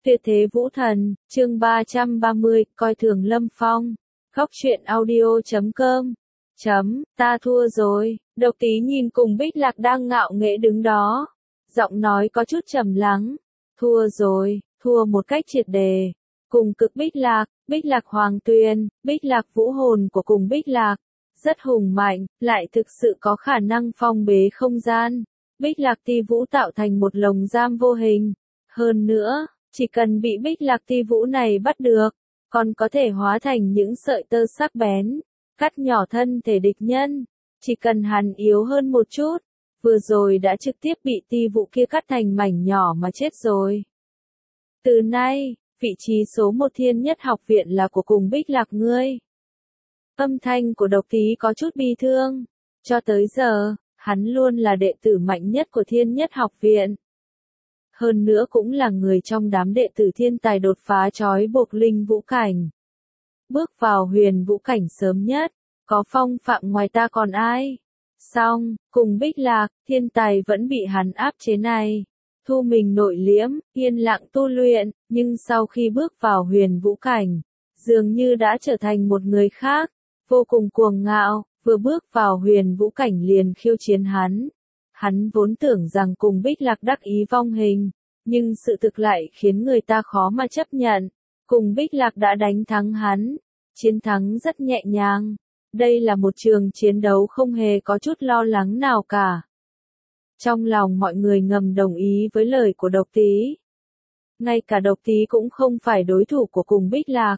Tuyệt thế vũ thần, chương 330, coi thường Lâm Phong. Góc truyện audio.com. Ta thua rồi. Độc Tí nhìn cùng Bích Lạc đang ngạo nghễ đứng đó. Giọng nói có chút trầm lắng. Thua rồi, thua một cách triệt đề. Cùng cực Bích Lạc Hoàng Tuyền, Bích Lạc vũ hồn của cùng Bích Lạc. Rất hùng mạnh, lại thực sự có khả năng phong bế không gian. Bích Lạc Ti Vũ tạo thành một lồng giam vô hình. Hơn nữa, chỉ cần bị Bích Lạc Ti Vũ này bắt được, còn có thể hóa thành những sợi tơ sắc bén, cắt nhỏ thân thể địch nhân. Chỉ cần hắn yếu hơn một chút, vừa rồi đã trực tiếp bị Ti Vũ kia cắt thành mảnh nhỏ mà chết rồi. Từ nay, vị trí số 1 Thiên Nhất Học Viện là của cùng Bích Lạc ngươi. Âm thanh của Độc Tí có chút bi thương. Cho tới giờ, hắn luôn là đệ tử mạnh nhất của Thiên Nhất Học Viện. Hơn nữa cũng là người trong đám đệ tử thiên tài đột phá trói buộc linh vũ cảnh. Bước vào huyền vũ cảnh sớm nhất, có phong phạm ngoài ta còn ai? Song, cùng Bích Lạc, thiên tài vẫn bị hắn áp chế này. Thu mình nội liễm, yên lặng tu luyện, nhưng sau khi bước vào huyền vũ cảnh, dường như đã trở thành một người khác, vô cùng cuồng ngạo, vừa bước vào huyền vũ cảnh liền khiêu chiến hắn. Hắn vốn tưởng rằng cùng Bích Lạc đắc ý vong hình, nhưng sự thực lại khiến người ta khó mà chấp nhận. Cùng Bích Lạc đã đánh thắng hắn, chiến thắng rất nhẹ nhàng. Đây là một trường chiến đấu không hề có chút lo lắng nào cả. Trong lòng mọi người ngầm đồng ý với lời của Độc Tí. Ngay cả Độc Tí cũng không phải đối thủ của cùng Bích Lạc.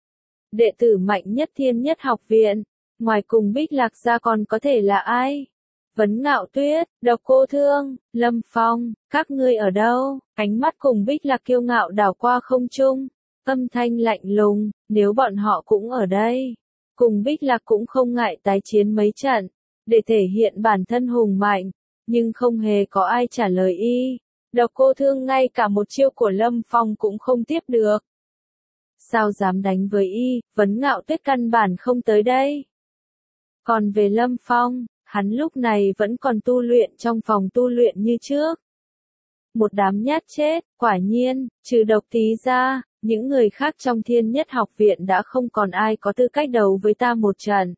Đệ tử mạnh nhất Thiên Nhất Học Viện, ngoài cùng Bích Lạc ra còn có thể là ai? Vấn Ngạo Tuyết, Độc Cô Thương, Lâm Phong, các ngươi ở đâu? Ánh mắt cùng Bích Lạc kiêu ngạo đảo qua không trung, âm thanh lạnh lùng, nếu bọn họ cũng ở đây. Cùng Bích Lạc cũng không ngại tái chiến mấy trận, để thể hiện bản thân hùng mạnh, nhưng không hề có ai trả lời y. Độc Cô Thương ngay cả một chiêu của Lâm Phong cũng không tiếp được. Sao dám đánh với y, Vấn Ngạo Tuyết căn bản không tới đây. Còn về Lâm Phong, hắn lúc này vẫn còn tu luyện trong phòng tu luyện như trước. Một đám nhát chết, quả nhiên, trừ Độc Tí ra, những người khác trong Thiên Nhất Học Viện đã không còn ai có tư cách đấu với ta một trận.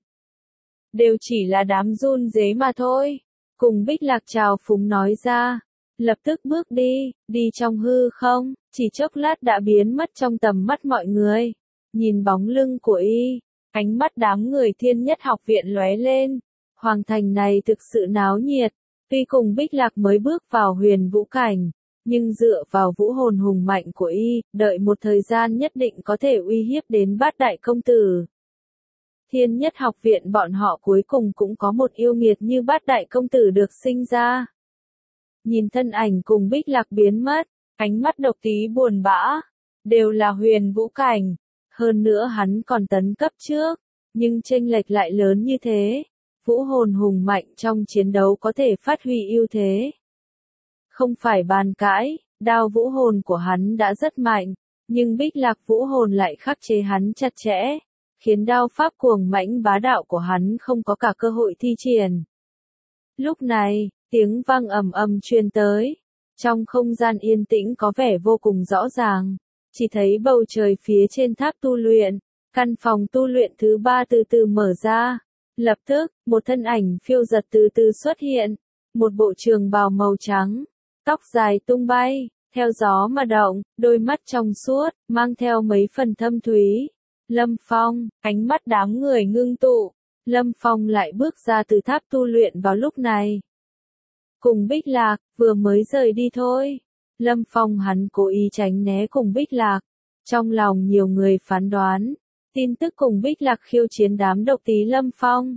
Đều chỉ là đám run rế mà thôi. Cùng Bích Lạc trào phúng nói ra. Lập tức bước đi trong hư không, chỉ chốc lát đã biến mất trong tầm mắt mọi người. Nhìn bóng lưng của y, ánh mắt đám người Thiên Nhất Học Viện lóe lên. Hoàng thành này thực sự náo nhiệt, tuy cùng Bích Lạc mới bước vào huyền vũ cảnh, nhưng dựa vào vũ hồn hùng mạnh của y, đợi một thời gian nhất định có thể uy hiếp đến Bát Đại Công Tử. Thiên Nhất Học Viện bọn họ cuối cùng cũng có một yêu nghiệt như Bát Đại Công Tử được sinh ra. Nhìn thân ảnh cùng Bích Lạc biến mất, ánh mắt Độc Tí buồn bã, đều là huyền vũ cảnh, hơn nữa hắn còn tấn cấp trước, nhưng chênh lệch lại lớn như thế. Vũ hồn hùng mạnh trong chiến đấu có thể phát huy ưu thế. Không phải bàn cãi, đao vũ hồn của hắn đã rất mạnh, nhưng Bích Lạc vũ hồn lại khắc chế hắn chặt chẽ, khiến đao pháp cuồng mãnh bá đạo của hắn không có cả cơ hội thi triển. Lúc này, tiếng vang ầm ầm truyền tới. Trong không gian yên tĩnh có vẻ vô cùng rõ ràng, chỉ thấy bầu trời phía trên tháp tu luyện, căn phòng tu luyện thứ 3 từ từ mở ra. Lập tức, một thân ảnh phiêu giật từ từ xuất hiện, một bộ trường bào màu trắng, tóc dài tung bay, theo gió mà động, đôi mắt trong suốt, mang theo mấy phần thâm thúy. Lâm Phong, ánh mắt đám người ngưng tụ, Lâm Phong lại bước ra từ tháp tu luyện vào lúc này. Cùng Bích Lạc, vừa mới rời đi thôi. Lâm Phong hắn cố ý tránh né cùng Bích Lạc. Trong lòng nhiều người phán đoán, tin tức cùng Bích Lạc khiêu chiến đám Độc Tí Lâm Phong.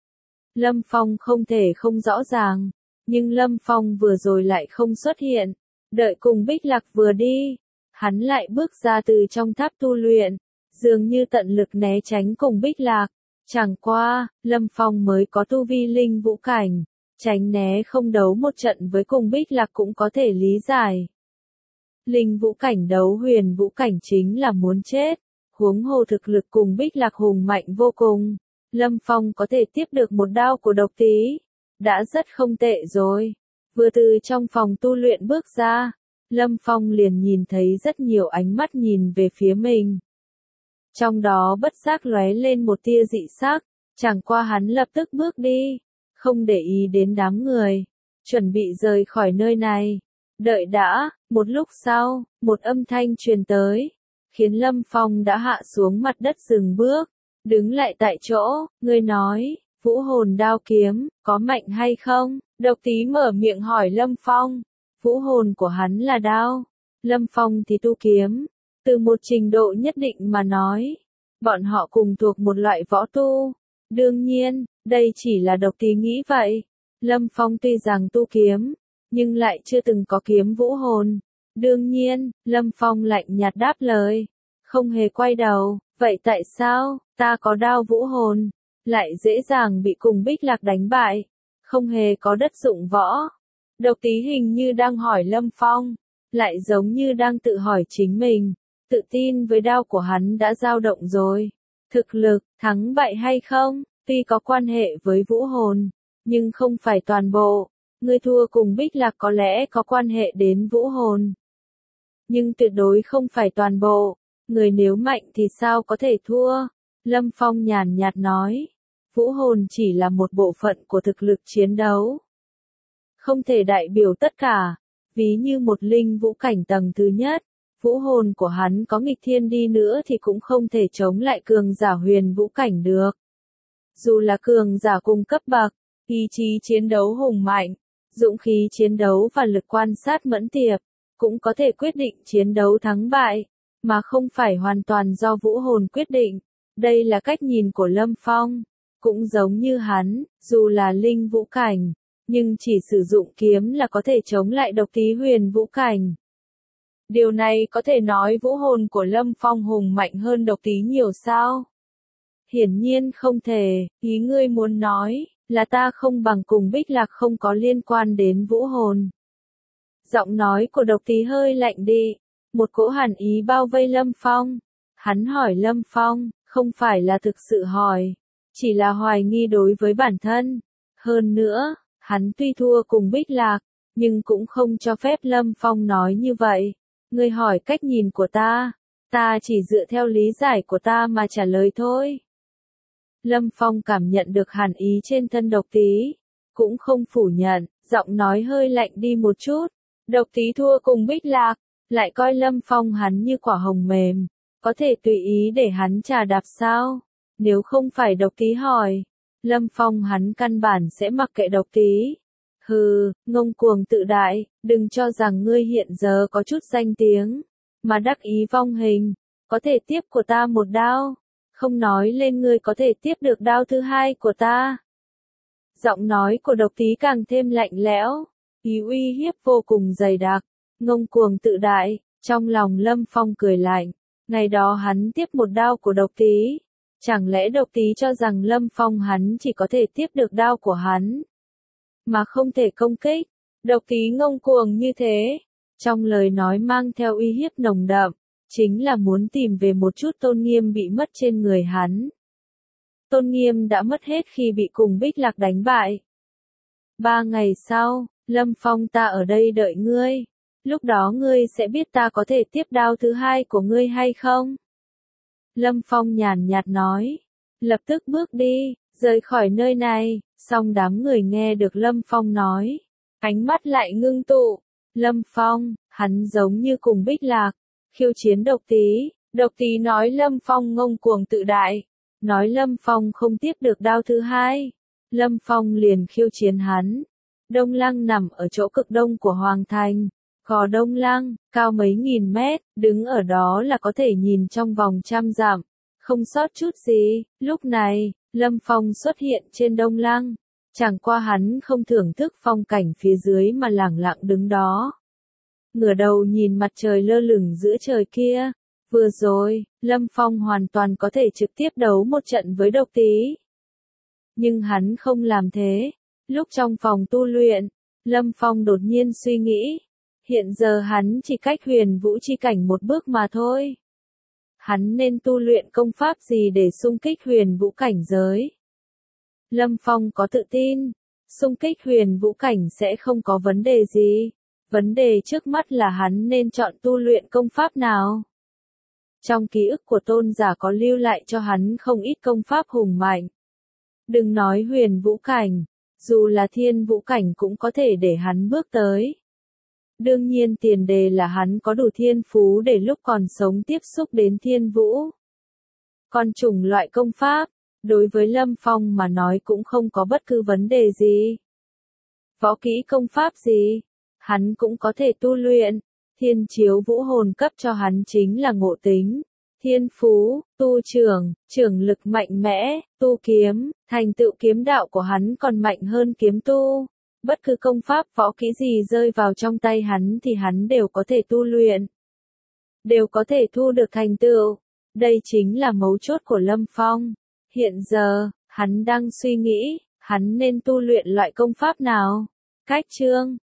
Lâm Phong không thể không rõ ràng, nhưng Lâm Phong vừa rồi lại không xuất hiện. Đợi cùng Bích Lạc vừa đi, hắn lại bước ra từ trong tháp tu luyện, dường như tận lực né tránh cùng Bích Lạc. Chẳng qua, Lâm Phong mới có tu vi linh vũ cảnh, tránh né không đấu một trận với cùng Bích Lạc cũng có thể lý giải. Linh vũ cảnh đấu huyền vũ cảnh chính là muốn chết, huống hồ thực lực cùng Bích Lạc hùng mạnh vô cùng. Lâm Phong có thể tiếp được một đao của Độc Tí, đã rất không tệ rồi. Vừa từ trong phòng tu luyện bước ra, Lâm Phong liền nhìn thấy rất nhiều ánh mắt nhìn về phía mình. Trong đó bất giác lóe lên một tia dị sắc, chẳng qua hắn lập tức bước đi, không để ý đến đám người, chuẩn bị rời khỏi nơi này. Đợi đã, một lúc sau, một âm thanh truyền tới, khiến Lâm Phong đã hạ xuống mặt đất dừng bước, đứng lại tại chỗ, người nói, vũ hồn đao kiếm, có mạnh hay không? Độc Tí mở miệng hỏi Lâm Phong, vũ hồn của hắn là đao, Lâm Phong thì tu kiếm, từ một trình độ nhất định mà nói, bọn họ cùng thuộc một loại võ tu. Đương nhiên, đây chỉ là Độc Tí nghĩ vậy. Lâm Phong tuy rằng tu kiếm, nhưng lại chưa từng có kiếm vũ hồn. Đương nhiên, Lâm Phong lạnh nhạt đáp lời, không hề quay đầu, vậy tại sao, ta có đao vũ hồn, lại dễ dàng bị cùng Bích Lạc đánh bại, không hề có đất dụng võ. Độc Tí hình như đang hỏi Lâm Phong, lại giống như đang tự hỏi chính mình, tự tin với đao của hắn đã dao động rồi. Thực lực, thắng bại hay không, tuy có quan hệ với vũ hồn, nhưng không phải toàn bộ. Người thua cùng Bích Lạc có lẽ có quan hệ đến vũ hồn, nhưng tuyệt đối không phải toàn bộ. Người nếu mạnh thì sao có thể thua? Lâm Phong nhàn nhạt nói, vũ hồn chỉ là một bộ phận của thực lực chiến đấu, không thể đại biểu tất cả. Ví như một linh vũ cảnh tầng thứ nhất, vũ hồn của hắn có nghịch thiên đi nữa thì cũng không thể chống lại cường giả huyền vũ cảnh được. Dù là cường giả cùng cấp bậc, ý chí chiến đấu hùng mạnh, dũng khí chiến đấu và lực quan sát mẫn tiệp, cũng có thể quyết định chiến đấu thắng bại, mà không phải hoàn toàn do vũ hồn quyết định. Đây là cách nhìn của Lâm Phong. Cũng giống như hắn, dù là linh vũ cảnh, nhưng chỉ sử dụng kiếm là có thể chống lại Độc Tí huyền vũ cảnh. Điều này có thể nói vũ hồn của Lâm Phong hùng mạnh hơn Độc Tí nhiều sao? Hiển nhiên không thể, ý ngươi muốn nói, là ta không bằng cùng Bích Lạc không có liên quan đến vũ hồn. Giọng nói của Độc Tí hơi lạnh đi, một cỗ hàn ý bao vây Lâm Phong. Hắn hỏi Lâm Phong, không phải là thực sự hỏi, chỉ là hoài nghi đối với bản thân. Hơn nữa, hắn tuy thua cùng Bích Lạc, nhưng cũng không cho phép Lâm Phong nói như vậy. Ngươi hỏi cách nhìn của ta chỉ dựa theo lý giải của ta mà trả lời thôi. Lâm Phong cảm nhận được hàn ý trên thân Độc Tí, cũng không phủ nhận, giọng nói hơi lạnh đi một chút. Độc Tí thua cùng Bích Lạc, lại coi Lâm Phong hắn như quả hồng mềm, có thể tùy ý để hắn trà đạp sao? Nếu không phải Độc Tí hỏi, Lâm Phong hắn căn bản sẽ mặc kệ Độc Tí. Hừ, ngông cuồng tự đại, đừng cho rằng ngươi hiện giờ có chút danh tiếng, mà đắc ý vong hình, có thể tiếp của ta một đao, không nói lên ngươi có thể tiếp được đao thứ hai của ta. Giọng nói của Độc Tí càng thêm lạnh lẽo, ý uy hiếp vô cùng dày đặc, ngông cuồng tự đại. Trong lòng Lâm Phong cười lạnh, ngày đó hắn tiếp một đao của Độc Tí, chẳng lẽ Độc Tí cho rằng Lâm Phong hắn chỉ có thể tiếp được đao của hắn, mà không thể công kích? Độc Tí ngông cuồng như thế, trong lời nói mang theo uy hiếp nồng đậm, chính là muốn tìm về một chút tôn nghiêm bị mất trên người hắn. Tôn nghiêm đã mất hết khi bị cùng Bích Lạc đánh bại. 3 ngày sau, Lâm Phong ta ở đây đợi ngươi. Lúc đó ngươi sẽ biết ta có thể tiếp đao thứ hai của ngươi hay không? Lâm Phong nhàn nhạt nói. Lập tức bước đi, rời khỏi nơi này. Xong đám người nghe được Lâm Phong nói, ánh mắt lại ngưng tụ. Lâm Phong, hắn giống như cùng Bích Lạc, khiêu chiến Độc Tí. Độc Tí nói Lâm Phong ngông cuồng tự đại, nói Lâm Phong không tiếp được đao thứ hai. Lâm Phong liền khiêu chiến hắn. Đông Lăng nằm ở chỗ cực đông của Hoàng Thành. Gò Đông Lăng, cao mấy nghìn mét, đứng ở đó là có thể nhìn trong vòng trăm dặm, không sót chút gì. Lúc này, Lâm Phong xuất hiện trên Đông Lăng. Chẳng qua hắn không thưởng thức phong cảnh phía dưới mà lẳng lặng đứng đó, ngửa đầu nhìn mặt trời lơ lửng giữa trời kia. Vừa rồi, Lâm Phong hoàn toàn có thể trực tiếp đấu một trận với Độc Tí, nhưng hắn không làm thế. Lúc trong phòng tu luyện, Lâm Phong đột nhiên suy nghĩ, hiện giờ hắn chỉ cách huyền vũ chi cảnh một bước mà thôi. Hắn nên tu luyện công pháp gì để xung kích huyền vũ cảnh giới? Lâm Phong có tự tin, xung kích huyền vũ cảnh sẽ không có vấn đề gì. Vấn đề trước mắt là hắn nên chọn tu luyện công pháp nào. Trong ký ức của tôn giả có lưu lại cho hắn không ít công pháp hùng mạnh. Đừng nói huyền vũ cảnh, dù là thiên vũ cảnh cũng có thể để hắn bước tới. Đương nhiên tiền đề là hắn có đủ thiên phú để lúc còn sống tiếp xúc đến thiên vũ. Còn chủng loại công pháp, đối với Lâm Phong mà nói cũng không có bất cứ vấn đề gì. Võ kỹ công pháp gì, hắn cũng có thể tu luyện. Thiên chiếu vũ hồn cấp cho hắn chính là ngộ tính, thiên phú, tu trưởng lực mạnh mẽ, tu kiếm, thành tựu kiếm đạo của hắn còn mạnh hơn kiếm tu. Bất cứ công pháp võ kỹ gì rơi vào trong tay hắn thì hắn đều có thể tu luyện. Đều có thể thu được thành tựu. Đây chính là mấu chốt của Lâm Phong. Hiện giờ, hắn đang suy nghĩ, hắn nên tu luyện loại công pháp nào. Cách chương